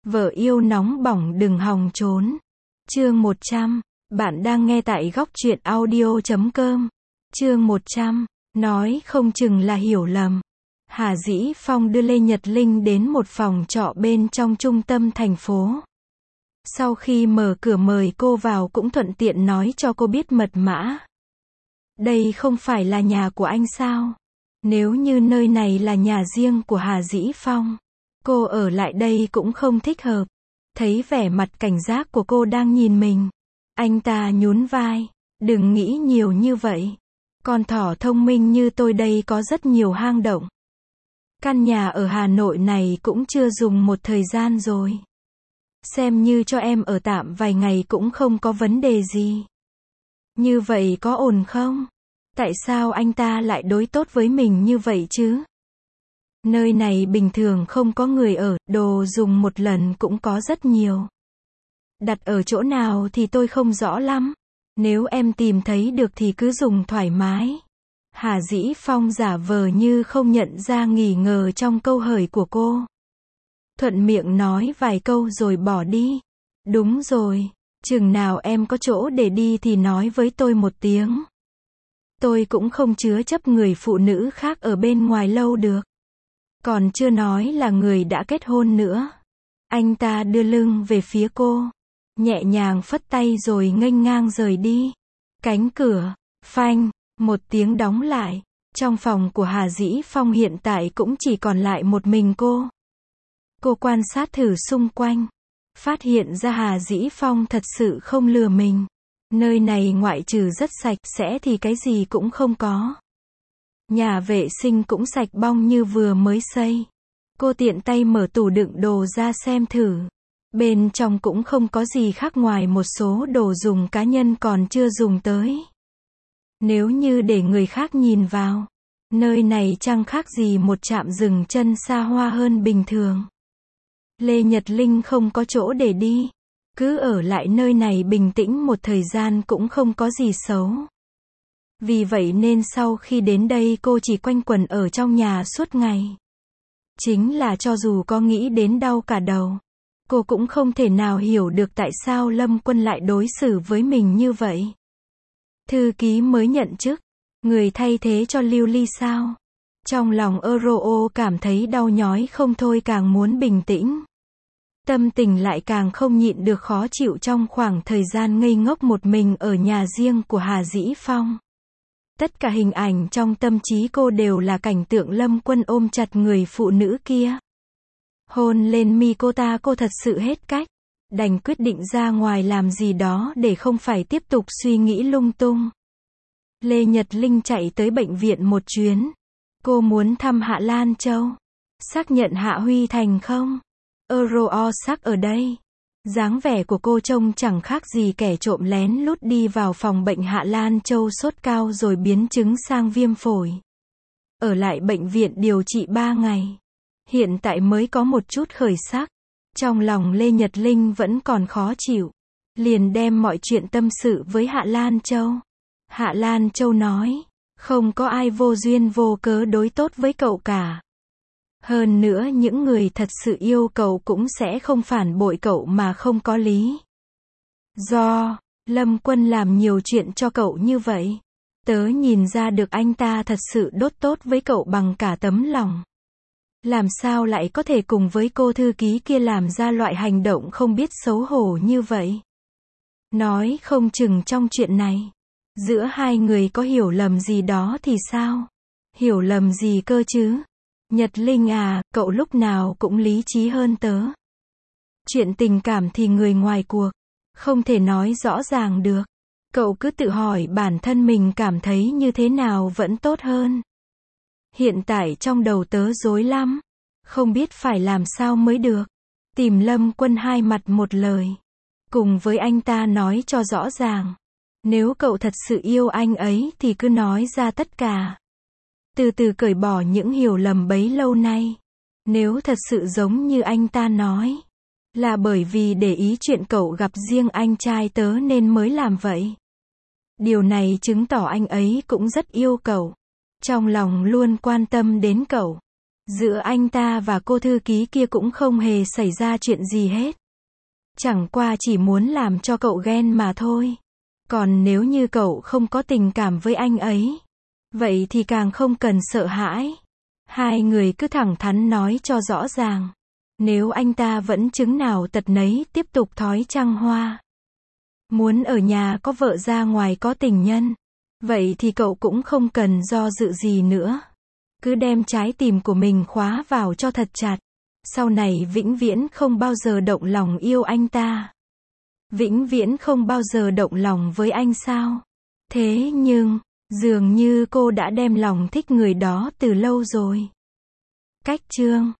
Vợ yêu nóng bỏng đừng hòng trốn. Chương 100. Bạn đang nghe tại góc truyện audio.com. Chương 100. Nói không chừng là hiểu lầm. Hà Dĩ Phong đưa Lê Nhật Linh đến một phòng trọ bên trong trung tâm thành phố. Sau khi mở cửa mời cô vào cũng thuận tiện nói cho cô biết mật mã. Đây không phải là nhà của anh sao? Nếu như nơi này là nhà riêng của Hà Dĩ Phong, cô ở lại đây cũng không thích hợp. Thấy vẻ mặt cảnh giác của cô đang nhìn mình, anh ta nhún vai. Đừng nghĩ nhiều như vậy. Con thỏ thông minh như tôi đây có rất nhiều hang động. Căn nhà ở Hà Nội này cũng chưa dùng một thời gian rồi. Xem như cho em ở tạm vài ngày cũng không có vấn đề gì. Như vậy có ổn không? Tại sao anh ta lại đối tốt với mình như vậy chứ? Nơi này bình thường không có người ở, đồ dùng một lần cũng có rất nhiều. Đặt ở chỗ nào thì tôi không rõ lắm. Nếu em tìm thấy được thì cứ dùng thoải mái. Hà Dĩ Phong giả vờ như không nhận ra nghi ngờ trong câu hỏi của cô. Thuận miệng nói vài câu rồi bỏ đi. Đúng rồi, chừng nào em có chỗ để đi thì nói với tôi một tiếng. Tôi cũng không chứa chấp người phụ nữ khác ở bên ngoài lâu được. Còn chưa nói là người đã kết hôn nữa. Anh ta đưa lưng về phía cô, nhẹ nhàng phất tay rồi nghênh ngang rời đi. Cánh cửa, phanh, một tiếng đóng lại. Trong phòng của Hà Dĩ Phong hiện tại cũng chỉ còn lại một mình cô. Cô quan sát thử xung quanh, phát hiện ra Hà Dĩ Phong thật sự không lừa mình. Nơi này ngoại trừ rất sạch sẽ thì cái gì cũng không có. Nhà vệ sinh cũng sạch bong như vừa mới xây. Cô tiện tay mở tủ đựng đồ ra xem thử. Bên trong cũng không có gì khác ngoài một số đồ dùng cá nhân còn chưa dùng tới. Nếu như để người khác nhìn vào, nơi này chẳng khác gì một trạm dừng chân xa hoa hơn bình thường. Lê Nhật Linh không có chỗ để đi. Cứ ở lại nơi này bình tĩnh một thời gian cũng không có gì xấu. Vì vậy nên sau khi đến đây cô chỉ quanh quẩn ở trong nhà suốt ngày. Chính là cho dù có nghĩ đến đau cả đầu, cô cũng không thể nào hiểu được tại sao Lâm Quân lại đối xử với mình như vậy. Thư ký mới nhận chức, người thay thế cho Lưu Ly sao? Trong lòng Euro cảm thấy đau nhói không thôi, càng muốn bình tĩnh. Tâm tình lại càng không nhịn được khó chịu trong khoảng thời gian ngây ngốc một mình ở nhà riêng của Hà Dĩ Phong. Tất cả hình ảnh trong tâm trí cô đều là cảnh tượng Lâm Quân ôm chặt người phụ nữ kia. Hôn lên mi cô ta, cô thật sự hết cách. Đành quyết định ra ngoài làm gì đó để không phải tiếp tục suy nghĩ lung tung. Lê Nhật Linh chạy tới bệnh viện một chuyến. Cô muốn thăm Hạ Lan Châu. Xác nhận Hạ Huy Thành không? Euro sắc ở đây. Dáng vẻ của cô trông chẳng khác gì kẻ trộm lén lút đi vào phòng bệnh Hạ Lan Châu sốt cao rồi biến chứng sang viêm phổi. Ở lại bệnh viện điều trị 3 ngày. Hiện tại mới có một chút khởi sắc. Trong lòng Lê Nhật Linh vẫn còn khó chịu. Liền đem mọi chuyện tâm sự với Hạ Lan Châu. Hạ Lan Châu nói, không có ai vô duyên vô cớ đối tốt với cậu cả. Hơn nữa những người thật sự yêu cậu cũng sẽ không phản bội cậu mà không có lý. Do Lâm Quân làm nhiều chuyện cho cậu như vậy, tớ nhìn ra được anh ta thật sự đốt tốt với cậu bằng cả tấm lòng. Làm sao lại có thể cùng với cô thư ký kia làm ra loại hành động không biết xấu hổ như vậy? Nói không chừng trong chuyện này, giữa hai người có hiểu lầm gì đó thì sao? Hiểu lầm gì cơ chứ? Nhật Linh à, cậu lúc nào cũng lý trí hơn tớ. Chuyện tình cảm thì người ngoài cuộc không thể nói rõ ràng được. Cậu cứ tự hỏi bản thân mình cảm thấy như thế nào vẫn tốt hơn. Hiện tại trong đầu tớ rối lắm, không biết phải làm sao mới được. Tìm Lâm Quân hai mặt một lời, cùng với anh ta nói cho rõ ràng. Nếu cậu thật sự yêu anh ấy thì cứ nói ra tất cả. Từ từ cởi bỏ những hiểu lầm bấy lâu nay. Nếu thật sự giống như anh ta nói, là bởi vì để ý chuyện cậu gặp riêng anh trai tớ nên mới làm vậy. Điều này chứng tỏ anh ấy cũng rất yêu cậu. Trong lòng luôn quan tâm đến cậu. Giữa anh ta và cô thư ký kia cũng không hề xảy ra chuyện gì hết. Chẳng qua chỉ muốn làm cho cậu ghen mà thôi. Còn nếu như cậu không có tình cảm với anh ấy, vậy thì càng không cần sợ hãi. Hai người cứ thẳng thắn nói cho rõ ràng. Nếu anh ta vẫn chứng nào tật nấy tiếp tục thói trăng hoa, muốn ở nhà có vợ ra ngoài có tình nhân, vậy thì cậu cũng không cần do dự gì nữa. Cứ đem trái tim của mình khóa vào cho thật chặt. Sau này vĩnh viễn không bao giờ động lòng yêu anh ta. Vĩnh viễn không bao giờ động lòng với anh sao? Thế nhưng, dường như cô đã đem lòng thích người đó từ lâu rồi. Cách chương